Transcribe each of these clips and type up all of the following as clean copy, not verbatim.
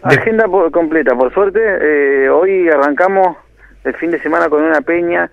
Agenda completa, por suerte. Hoy arrancamos el fin de semana con una peña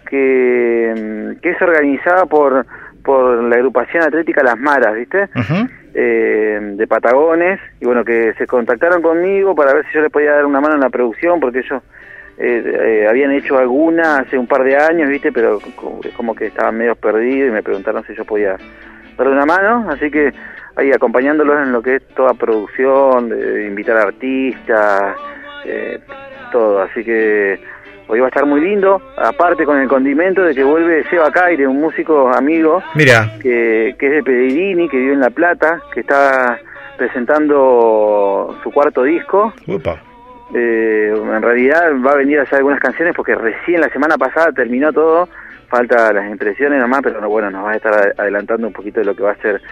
que es organizada por la agrupación atlética Las Maras, ¿viste? Uh-huh. De Patagones, y bueno, que se contactaron conmigo para ver si yo les podía dar una mano en la producción, porque ellos habían hecho alguna hace un par de años, ¿viste? Pero como que estaban medio perdidos y me preguntaron si yo podía darle una mano, así que ahí acompañándolos en lo que es toda producción, de invitar a artistas, todo, así que hoy va a estar muy lindo, aparte con el condimento de que vuelve Seba Caire, un músico amigo. Mira, que es de Pellegrini, que vive en La Plata, que está presentando su cuarto disco. Upa. En realidad va a venir a hacer algunas canciones porque recién la semana pasada terminó todo, falta las impresiones nomás, pero bueno, nos va a estar adelantando un poquito de lo que va a ser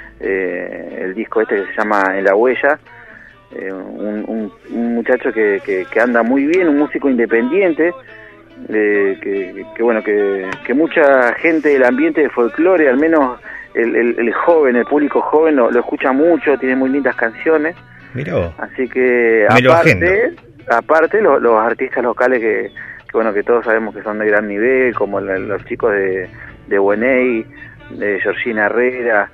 el disco este que se llama En la Huella. Un muchacho que anda muy bien, un músico independiente, que bueno, que mucha gente del ambiente de folclore, al menos el joven, el público joven lo escucha mucho, tiene muy lindas canciones. Mirá vos. Así que aparte los artistas locales que bueno, que todos sabemos que son de gran nivel, como los chicos de Bueney, de Georgina Herrera,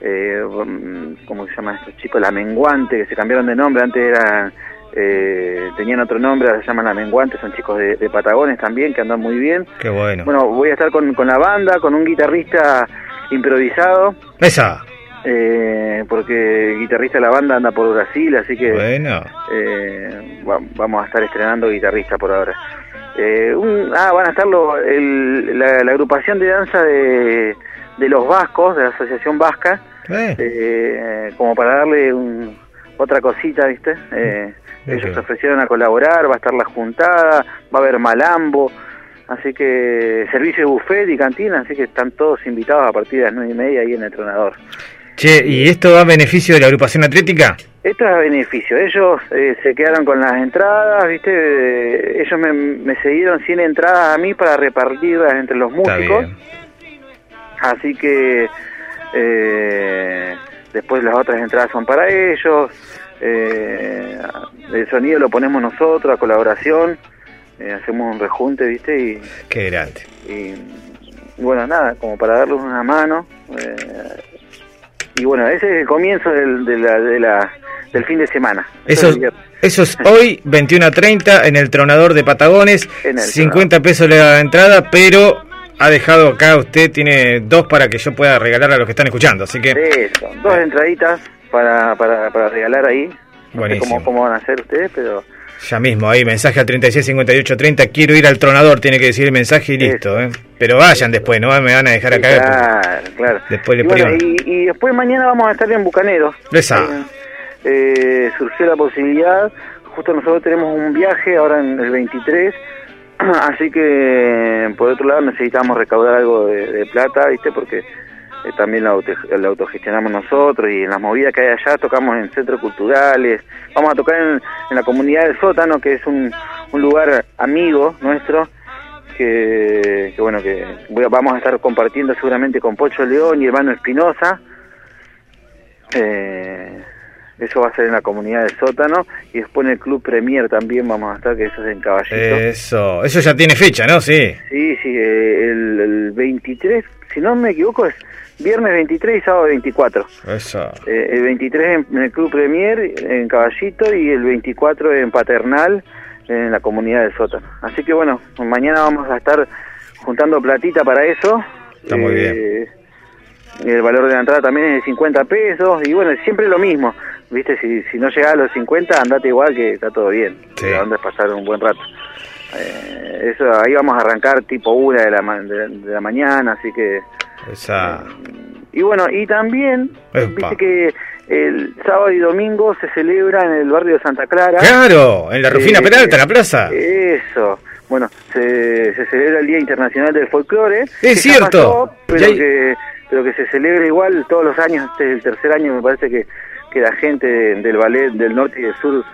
¿cómo se llaman estos chicos? La Menguante, que se cambiaron de nombre, antes eran tenían otro nombre, ahora se llaman La Menguante, son chicos de Patagones también, que andan muy bien. Qué bueno. Bueno, voy a estar con la banda, con un guitarrista improvisado. Esa. Porque el guitarrista de la banda anda por Brasil, así que bueno, vamos a estar estrenando guitarrista por ahora. Van a estar la agrupación de danza de los vascos, de la Asociación Vasca, como para darle otra cosita, ¿viste? Ellos se ofrecieron a colaborar, va a estar la juntada, va a haber malambo, así que servicio de buffet y cantina, así que están todos invitados a partir de las 9:30 ahí en el Tronador. Che, ¿y esto va a beneficio de la agrupación atlética? Esto es a beneficio. Ellos se quedaron con las entradas, ¿viste? Ellos me cedieron 100 entradas a mí para repartirlas entre los músicos. Así que después las otras entradas son para ellos. El sonido lo ponemos nosotros a colaboración. Hacemos un rejunte, ¿viste? Y qué grande. Y bueno, nada, como para darles una mano. Y bueno, ese es el comienzo del fin de semana. Eso es hoy, 21:30, en el Tronador de Patagones. 50 pesos la entrada, pero ha dejado acá, usted tiene 2 para que yo pueda regalar a los que están escuchando, así que... Eso, 2 entraditas para regalar ahí. No sé cómo van a hacer ustedes, pero... Ya mismo, ahí, mensaje al 365830, quiero ir al Tronador, tiene que decir el mensaje y listo, Pero vayan después, no me van a dejar acá. Claro. Después le y después mañana vamos a estar en Bucaneros. Surgió la posibilidad, justo nosotros tenemos un viaje ahora en el 23, así que por otro lado necesitamos recaudar algo de plata, ¿viste? Porque también la autogestionamos nosotros, y en las movidas que hay allá tocamos en centros culturales, vamos a tocar en la comunidad del Sótano, que es un lugar amigo nuestro, que bueno, que vamos a estar compartiendo seguramente con Pocho León y Hermano Espinosa. Eso va a ser en la comunidad del Sótano, y después en el Club Premier también vamos a estar, que eso es en Caballito. Eso ya tiene fecha, ¿no? Sí, el 23, si no me equivoco, es viernes 23 y sábado 24. Eso. El 23 en el Club Premier, en Caballito, y el 24 en Paternal, en la comunidad del Sótano. Así que bueno, mañana vamos a estar juntando platita para eso. Está muy bien. El valor de la entrada también es de 50 pesos, y bueno, siempre lo mismo, ¿viste? Si no llegás a los 50, andate igual, que está todo bien. Sí. La onda es pasar un buen rato. Eso, ahí vamos a arrancar tipo 1 de la mañana, así que... y bueno, y también, viste que el sábado y domingo se celebra en el barrio de Santa Clara. ¡Claro! En la Rufina Peralta, en la plaza. Eso. Bueno, se celebra el Día Internacional del Folclore. Es cierto. Pero que se celebra igual todos los años. Este es el tercer año, me parece que la gente del ballet del norte y del sur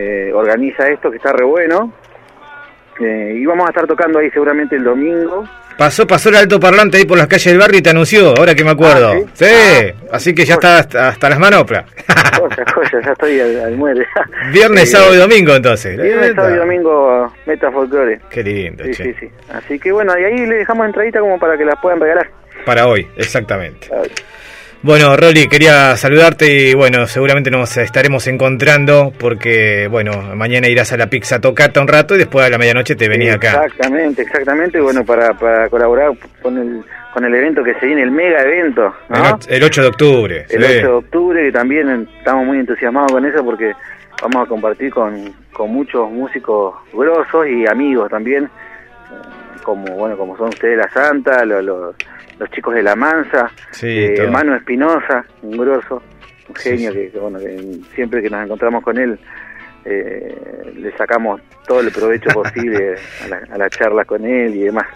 organiza esto, que está re bueno. Y vamos a estar tocando ahí seguramente el domingo. Pasó el altoparlante ahí por las calles del barrio y te anunció, ahora que me acuerdo. ¿Sí? Así que ya está hasta las manoplas. Joya, ya estoy al muere. Viernes, sábado y domingo entonces. Viernes, sábado y domingo, Meta Folklore. Qué lindo, sí. Así que bueno, y ahí le dejamos entradita como para que las puedan regalar. Para hoy, exactamente. Hoy. Bueno, Rolly, quería saludarte y bueno, seguramente nos estaremos encontrando porque, bueno, mañana irás a la Pizza Tocata un rato y después a la medianoche te venís acá. Exactamente, bueno, para colaborar con el evento que se viene, el mega evento, ¿no? El 8 de octubre. El 8 de octubre, que también estamos muy entusiasmados con eso porque vamos a compartir con muchos músicos grosos y amigos también, como son ustedes La Santa, los chicos de La Mansa, Manu Espinosa, un grosso, un genio. Que siempre que nos encontramos con él le sacamos todo el provecho posible a la charla con él y demás.